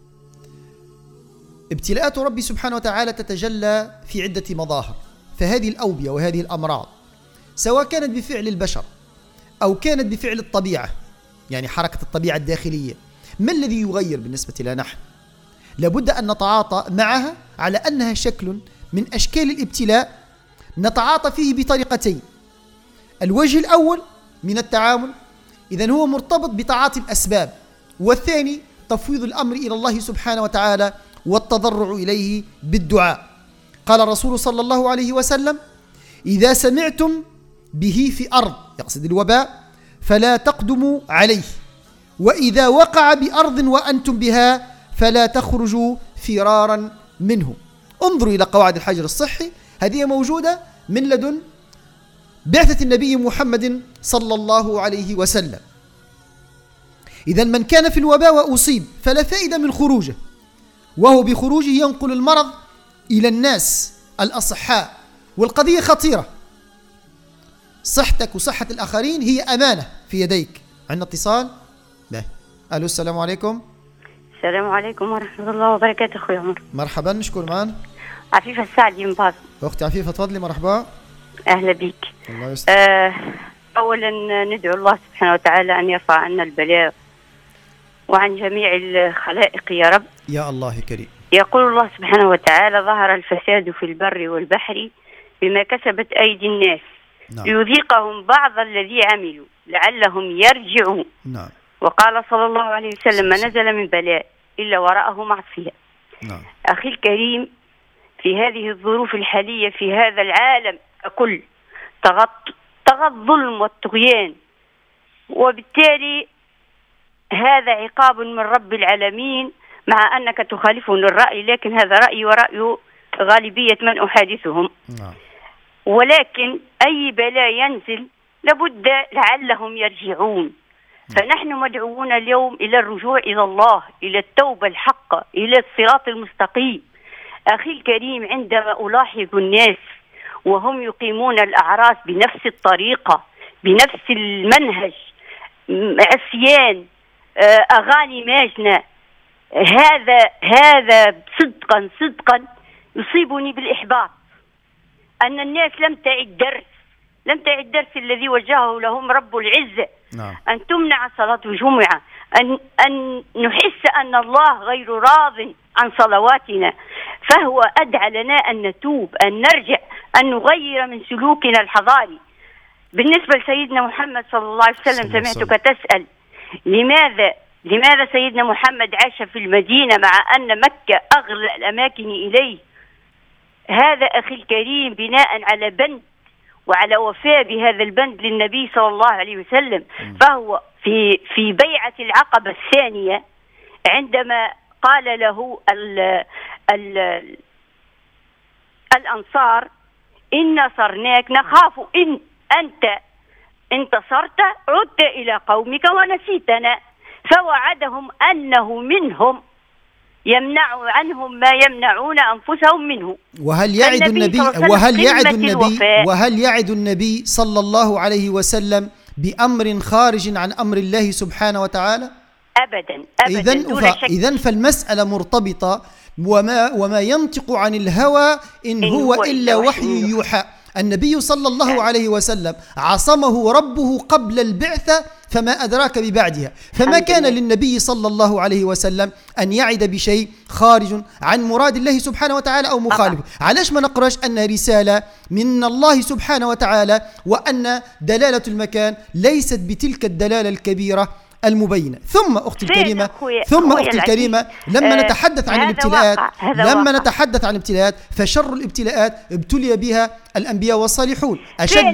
ابتلاءات ربي سبحانه وتعالى تتجلى في عدة مظاهر، فهذه الأوبية وهذه الأمراض سواء كانت بفعل البشر أو كانت بفعل الطبيعة، يعني حركة الطبيعة الداخلية، ما الذي يغير بالنسبة لنا نحن؟ لابد أن نتعاطى معها على أنها شكل من أشكال الابتلاء نتعاطى فيه بطريقتين. الوجه الأول من التعامل إذن هو مرتبط بتعاطي الأسباب، والثاني تفويض الأمر إلى الله سبحانه وتعالى والتضرع إليه بالدعاء. قال الرسول صلى الله عليه وسلم: إذا سمعتم به في أرض، يقصد الوباء، فلا تقدموا عليه، وإذا وقع بأرض وأنتم بها فلا تخرجوا فرارا منه. انظروا إلى قواعد الحجر الصحي، هذه موجودة من لدن بعثة النبي محمد صلى الله عليه وسلم. إذن من كان في الوباء وأصيب فلا فائدة من خروجه، وهو بخروجه ينقل المرض إلى الناس الأصحاء، والقضية خطيرة. صحتك وصحة الآخرين هي أمانة في يديك. عندنا اتصال؟ لا. ألو، السلام عليكم. السلام عليكم ورحمة الله وبركاته. أخوي عمر، مرحبا، نشكر معنا. عفيفة السعدي من باز. أختي عفيفة تفضلي. مرحبا. أهلا بك. الله يستر. أولا ندعو الله سبحانه وتعالى أن يرفع عنا البلاء وعن جميع الخلائق يا رب. يا الله كريم. يقول الله سبحانه وتعالى: ظهر الفساد في البر والبحر بما كسبت أيدي الناس ليذيقهم بعض الذي عملوا لعلهم يرجعون. نعم. وقال صلى الله عليه وسلم: ما نزل من بلاء إلا وراءه معصية. نعم. أخي الكريم، في هذه الظروف الحالية في هذا العالم ككل طغى الظلم والطغيان، وبالتالي هذا عقاب من رب العالمين، مع أنك تخالفون الرأي، لكن هذا رأيي ورأي غالبية من أحادثهم. نعم. ولكن أي بلاء ينزل لابد لعلهم يرجعون. فنحن مدعوون اليوم إلى الرجوع إلى الله، إلى التوبة الحقة، إلى الصراط المستقيم. أخي الكريم، عندما ألاحظ الناس وهم يقيمون الأعراس بنفس الطريقة بنفس المنهج، عصيان، أغاني ماجنة، هذا صدقا يصيبني بالإحباط. أن الناس لم تعد درس الذي وجهه لهم رب العزة. نعم. أن تمنع صلاة الجمعة، أن نحس أن الله غير راض عن صلواتنا، فهو أدعى لنا أن نتوب، أن نرجع، أن نغير من سلوكنا الحضاري. بالنسبة لسيدنا محمد صلى الله عليه وسلم، سمعتك تسأل لماذا سيدنا محمد عاش في المدينة مع أن مكة أغلى الأماكن إليه. هذا أخي الكريم بناء على بند وعلى وفاء بهذا البند للنبي صلى الله عليه وسلم. فهو في بيعة العقبة الثانية عندما قال له الأنصار: إن نصرناك، نخاف إن أنت انتصرت عدت إلى قومك ونسيتنا. فوعدهم أنه منهم يمنع عنهم ما يمنعون أنفسهم منه. وهل يعد النبي صلى الله عليه وسلم بأمر خارج عن أمر الله سبحانه وتعالى؟ أبدا. إذن فالمسألة مرتبطة، وما ينطق عن الهوى إن هو إلا وحي يوحى. النبي صلى الله عليه وسلم عصمه ربه قبل البعثة، فما أدراك ببعدها. فما كان للنبي صلى الله عليه وسلم أن يعد بشيء خارج عن مراد الله سبحانه وتعالى أو مخالف. علاش ما نقرأش أن رسالة من الله سبحانه وتعالى، وأن دلالة المكان ليست بتلك الدلالة الكبيرة المبينة. ثم أختي الكريمة، لما نتحدث عن الابتلاءات فشر الابتلاءات ابتلي بها الأنبياء والصالحون. أشد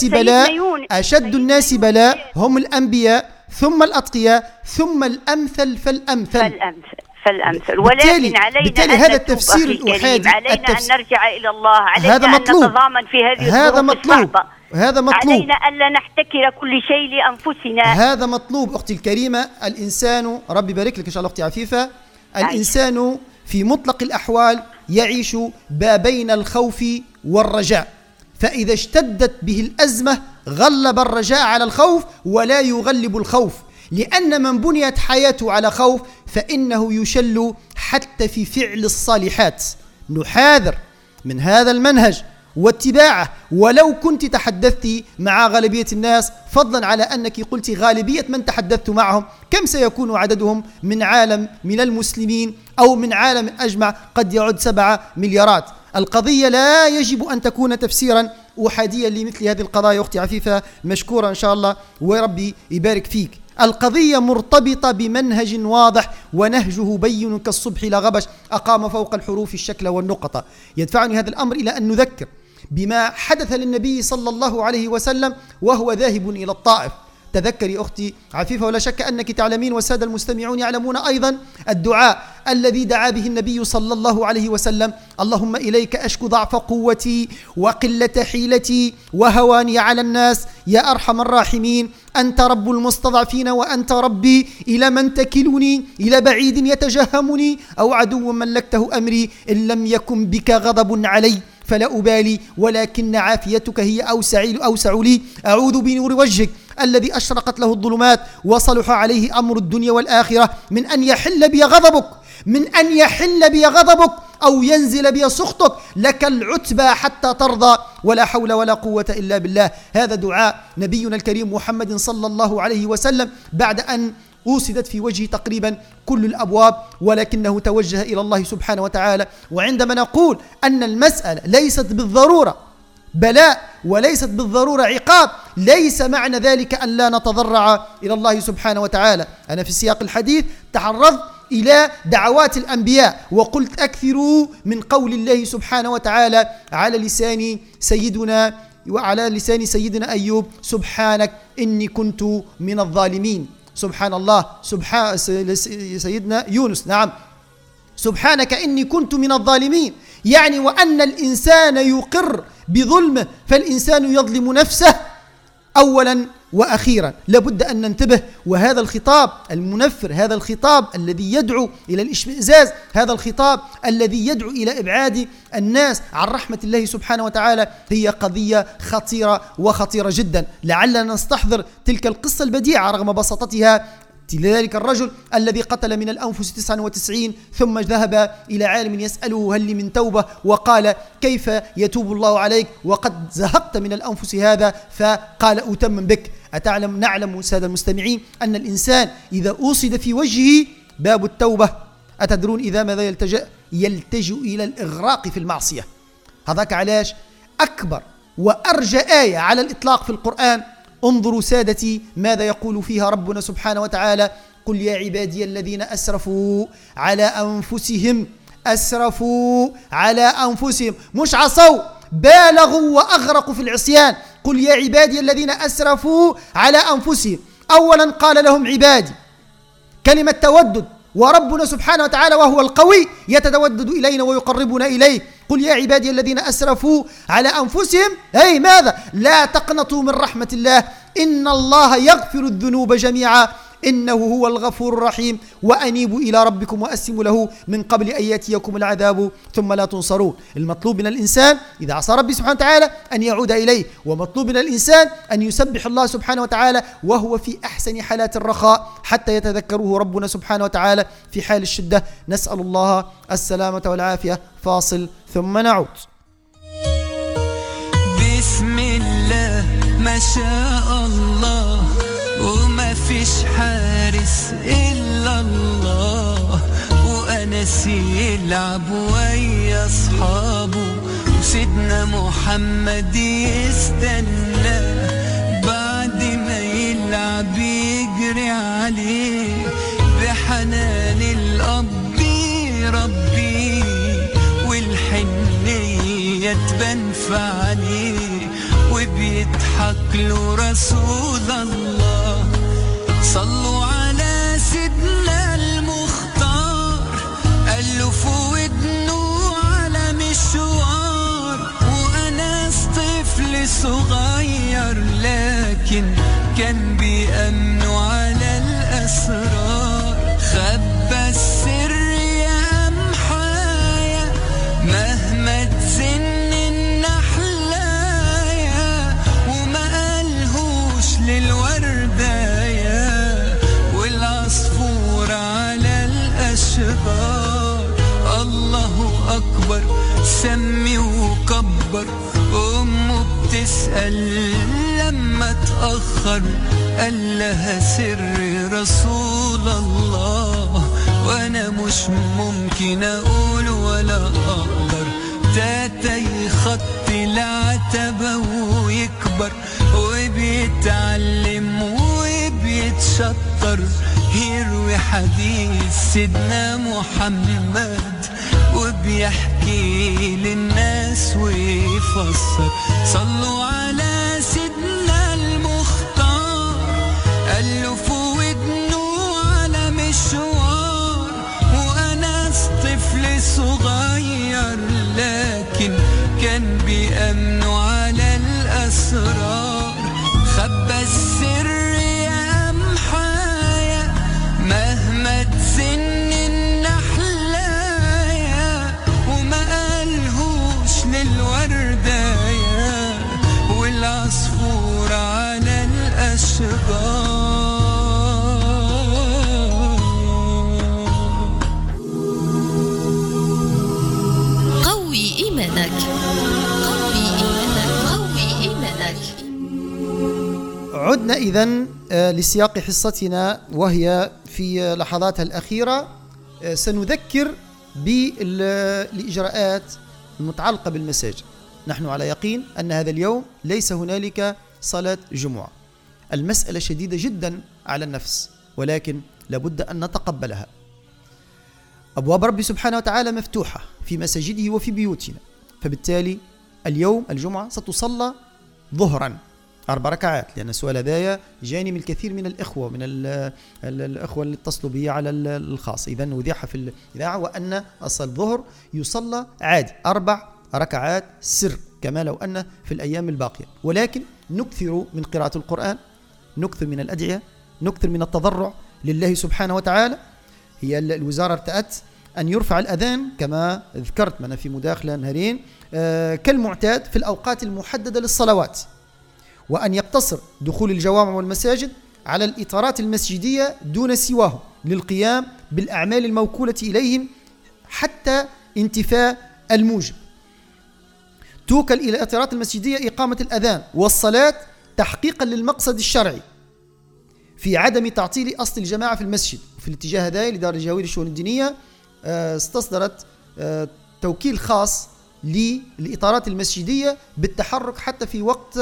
الناس بلاء هم الأنبياء، ثم الأتقياء، ثم الأمثل فالأمثل. ولكن علينا هذا التفسير الأحادي، علينا أن نرجع إلى الله، علينا أن نتضامن في هذه الظروف الصعبة. هذا مطلوب. علينا ألا نحتكر كل شيء لأنفسنا. هذا مطلوب أختي الكريمة. الإنسان، ربي يبارك لك إن شاء الله أختي عفيفة، الإنسان في مطلق الأحوال يعيش بين الخوف والرجاء، فإذا اشتدت به الأزمة غلب الرجاء على الخوف ولا يغلب الخوف، لأن من بنيت حياته على خوف فإنه يشل حتى في فعل الصالحات. نحاذر من هذا المنهج واتباعه، ولو كنت تحدثت مع غالبية الناس، فضلا على أنك قلت غالبية من تحدثت معهم، كم سيكون عددهم من عالم من المسلمين أو من عالم أجمع؟ قد يعد 7 مليارات. القضية لا يجب أن تكون تفسيرا أحاديا لمثل هذه القضايا. أختي عفيفة مشكورة إن شاء الله وربي يبارك فيك. القضية مرتبطة بمنهج واضح ونهجه بين كالصبح لا غبش، أقام فوق الحروف الشكل والنقطة. يدفعني هذا الأمر إلى أن نذكر بما حدث للنبي صلى الله عليه وسلم وهو ذاهب إلى الطائف. تذكري أختي عفيفة، ولا شك أنك تعلمين والسادة المستمعون يعلمون أيضا الدعاء الذي دعا به النبي صلى الله عليه وسلم: اللهم إليك أشكو ضعف قوتي وقلة حيلتي وهواني على الناس يا أرحم الراحمين، أنت رب المستضعفين وأنت ربي، إلى من تكلني؟ إلى بعيد يتجهمني أو عدو ملكته أمري؟ إن لم يكن بك غضب علي فلا أبالي، ولكن عافيتك هي أوسع لي. أعوذ بنور وجهك الذي أشرقت له الظلمات وصلح عليه أمر الدنيا والآخرة من أن يحل بي غضبك أو ينزل بي سخطك، لك العتبى حتى ترضى، ولا حول ولا قوة إلا بالله. هذا دعاء نبينا الكريم محمد صلى الله عليه وسلم بعد أن أوسدت في وجهه تقريبا كل الأبواب، ولكنه توجه إلى الله سبحانه وتعالى. وعندما نقول أن المسألة ليست بالضرورة بلاء وليست بالضرورة عقاب، ليس معنى ذلك أن لا نتضرع إلى الله سبحانه وتعالى. أنا في سياق الحديث تعرضت إلى دعوات الأنبياء وقلت أكثروا من قول الله سبحانه وتعالى على لسان سيدنا أيوب: سبحانك إني كنت من الظالمين. سبحان الله. سيدنا يونس: نعم، سبحانك إني كنت من الظالمين. يعني وأن الإنسان يقر بظلمه، فالإنسان يظلم نفسه أولا وأخيرا. لابد أن ننتبه. وهذا الخطاب المنفر، هذا الخطاب الذي يدعو إلى الاشمئزاز، هذا الخطاب الذي يدعو إلى إبعاد الناس عن رحمة الله سبحانه وتعالى، هي قضية خطيرة وخطيرة جدا. لعلنا نستحضر تلك القصة البديعة رغم بساطتها، لذلك الرجل الذي قتل من الأنفس 99 ثم ذهب إلى عالم يسأله: هل لي من توبة؟ وقال: كيف يتوب الله عليك وقد زهقت من الأنفس هذا؟ فقال: أتمم بك. نعلم سادة المستمعين أن الإنسان إذا أوصد في وجهه باب التوبة، أتدرون إذا ماذا يلتجئ إلى الإغراق في المعصية. هذاك علاش أكبر وأرجى آية على الإطلاق في القرآن. انظروا سادتي ماذا يقول فيها ربنا سبحانه وتعالى: قل يا عبادي الذين أسرفوا على أنفسهم، مش عصوا، بالغوا وأغرقوا في العصيان. قل يا عبادي الذين أسرفوا على أنفسهم، أولا قال لهم عبادي، كلمة تودد، وربنا سبحانه وتعالى وهو القوي يتودد إلينا ويقربنا إليه. قل يا عبادي الذين أسرفوا على أنفسهم، أي ماذا؟ لا تقنطوا من رحمة الله، إن الله يغفر الذنوب جميعا إنه هو الغفور الرحيم، وأنيبوا إلى ربكم وأسلموا له من قبل أن يأتيكم العذاب ثم لا تنصرون. المطلوب من الإنسان إذا عصى ربي سبحانه وتعالى أن يعود إليه، ومطلوب من الإنسان أن يسبح الله سبحانه وتعالى وهو في أحسن حالات الرخاء حتى يتذكره ربنا سبحانه وتعالى في حال الشدة. نسأل الله السلامة والعافية. فاصل ثم نعود. بسم الله ما شاء الله، وما فيش حارس إلا الله، وأنس يلعب ويا أصحابه، وسيدنا محمد يستنى بعد ما يلعب يجري عليه، بحنان الأب ربي والحنية تبان في عينيه، وبيضحك له رسول الله. صلوا على سيدنا المختار، قال له في ودنه على مشوار، وأنس طفل صغير لكن كان بيأمنوا على الأسرار. خبى السر يا محايا مهما تزن النحلايا، وما للوردايا والعصفور على الله أكبر سمي وكبر. أمه بتسأل لما تأخر قال لها سر رسول الله وأنا مش ممكن أقول ولا أقدر. تاتا يخطي العتبة ويكبر وبيتعلم وبيتشطر يروي حديث سيدنا محمد وبيحكي للناس ويفسر. صلوا على سيدنا المختار ألف ودنه على مشوار وأناس طفل صغير لكن كان بيأمنوا على الأسرار. خبى السر يا أمحايا مهما تزن النحلايا وما قالهوش للوردايا والعصفور على الأشجار. قوي إيمانك، قوي إيمانك، قوي إيمانك. عدنا إذن لسياق حصتنا وهي في لحظاتها الأخيرة. سنذكر بالإجراءات المتعلقة بالمساجد. نحن على يقين أن هذا اليوم ليس هنالك صلاة جمعة. المسألة شديدة جدا على النفس ولكن لابد أن نتقبلها. أبواب ربي سبحانه وتعالى مفتوحة في مساجده وفي بيوتنا، فبالتالي اليوم الجمعة ستصلى ظهرا 4 ركعات، لأن السؤال هذا جاني من الكثير من الإخوة من الإخوة اللي اتصلوا بي على الخاص. إذا نوضح في الإذاعة وأن أصل الظهر يصلى عادي 4 ركعات سر كما لو أن في الأيام الباقية، ولكن نكثر من قراءة القرآن، نكثر من الأدعية، نكثر من التضرع لله سبحانه وتعالى. هي الوزارة ارتأت أن يرفع الأذان كما ذكرت من في مداخلة نهارين كالمعتاد في الأوقات المحددة للصلوات، وأن يقتصر دخول الجوامع والمساجد على الإطارات المسجدية دون سواه للقيام بالأعمال الموكولة إليهم حتى انتفاء الموجب. توكل إلى الإطارات المسجدية إقامة الأذان والصلاة تحقيقا للمقصد الشرعي في عدم تعطيل أصل الجماعة في المسجد. في الاتجاه هذا لدار الجوير الشؤون الدينية استصدرت توكيل خاص للإطارات المسجدية بالتحرك حتى في وقت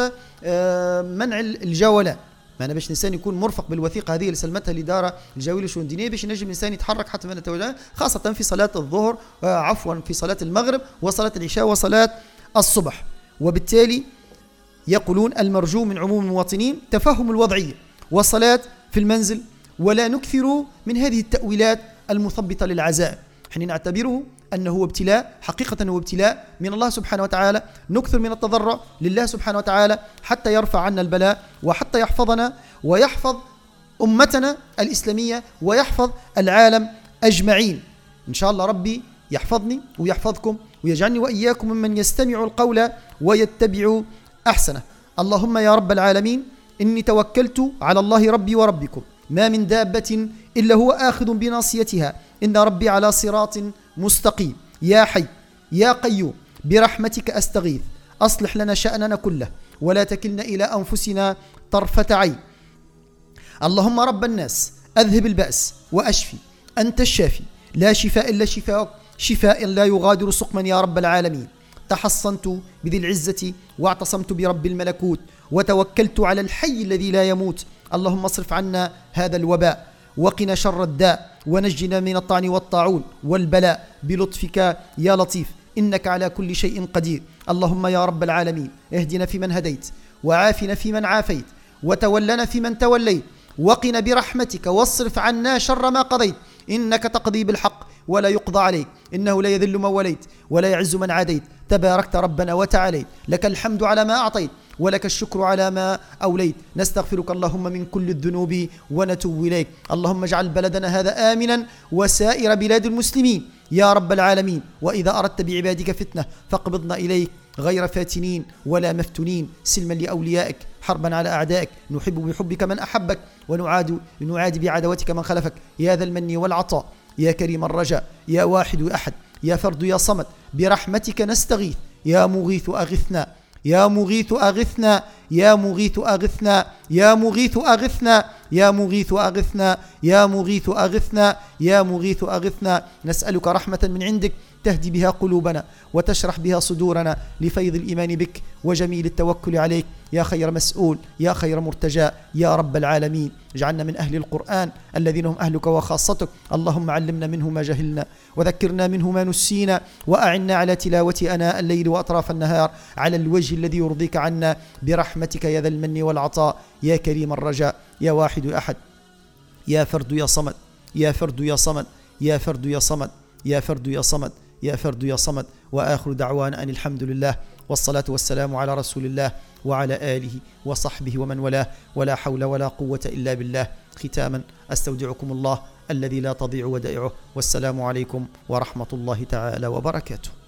منع الجولان. ما أنا باش الإنسان يكون مرفق بالوثيقة هذه اللي سلمتها لدار الجوير الشؤون الدينية باش ينجم الإنسان يتحرك حتى من التوجه، خاصة في صلاة الظهر في صلاة المغرب وصلاة العشاء وصلاة الصبح. وبالتالي يقولون المرجو من عموم المواطنين تفهم الوضعية والصلاة في المنزل، ولا نكثر من هذه التأويلات المثبطة للعزائم. حين نعتبره أنه ابتلاء، حقيقة هو ابتلاء من الله سبحانه وتعالى. نكثر من التضرع لله سبحانه وتعالى حتى يرفع عنا البلاء وحتى يحفظنا ويحفظ أمتنا الإسلامية ويحفظ العالم أجمعين. إن شاء الله ربي يحفظني ويحفظكم ويجعلني وإياكم ممن يستمع القول ويتبع أحسنه. اللهم يا رب العالمين إني توكلت على الله ربي وربكم ما من دابة إلا هو آخذ بناصيتها إن ربي على صراط مستقيم. يا حي يا قيوم برحمتك أستغيث أصلح لنا شأننا كله ولا تكلنا إلى أنفسنا طرفة عين. اللهم رب الناس أذهب البأس وأشفي أنت الشافي لا شفاء إلا شفاءك شفاء لا يغادر سقما يا رب العالمين. تحصنت بذي العزة واعتصمت برب الملكوت وتوكلت على الحي الذي لا يموت. اللهم اصرف عنا هذا الوباء وقنا شر الداء ونجنا من الطعن والطاعون والبلاء بلطفك يا لطيف إنك على كل شيء قدير. اللهم يا رب العالمين اهدنا فيمن هديت وعافنا فيمن عافيت وتولنا فيمن توليت وقنا برحمتك واصرف عنا شر ما قضيت إنك تقضي بالحق ولا يقضى عليك إنه لا يذل من وليت ولا يعز من عاديت تباركت ربنا وتعاليت لك الحمد على ما أعطيت ولك الشكر على ما أوليت. نستغفرك اللهم من كل الذنوب ونتوب إليك. اللهم اجعل بلدنا هذا آمنا وسائر بلاد المسلمين يا رب العالمين. وإذا أردت بعبادك فتنة فاقبضنا إليك غير فاتنين ولا مفتونين سلما لأوليائك حربا على أعدائك. نحب بحبك من أحبك ونعادي بعداوتك من خلفك يا ذا المن والعطاء يا كريم الرجاء يا واحد أحد يا فرد يا صمد برحمتك نستغيث يا مغيث أغثنا يا مغيث أغثنا يا مغيث أغثنا يا مغيث أغثنا يا مغيث أغثنا يا مغيث أغثنا يا مغيث أغثنا. نسألك رحمة من عندك تهدي بها قلوبنا وتشرح بها صدورنا لفيض الإيمان بك وجميل التوكل عليك يا خير مسؤول يا خير مرتجى يا رب العالمين. اجعلنا من أهل القرآن الذين هم أهلك وخاصتك. اللهم علمنا منه ما جهلنا وذكرنا منه ما نسينا وأعنا على تلاوة أناء الليل وأطراف النهار على الوجه الذي يرضيك عنا برحمتك يا ذا المن والعطاء يا كريم الرجاء يا واحد أحد يا فرد يا صمد يا فرد يا صمد يا فرد يا صمد يا فرد يا صمد يا فرد يا صمد. وآخر دعوانا أن الحمد لله والصلاة والسلام على رسول الله وعلى آله وصحبه ومن والاه ولا حول ولا قوة إلا بالله. ختاما أستودعكم الله الذي لا تضيع ودائعه والسلام عليكم ورحمة الله تعالى وبركاته.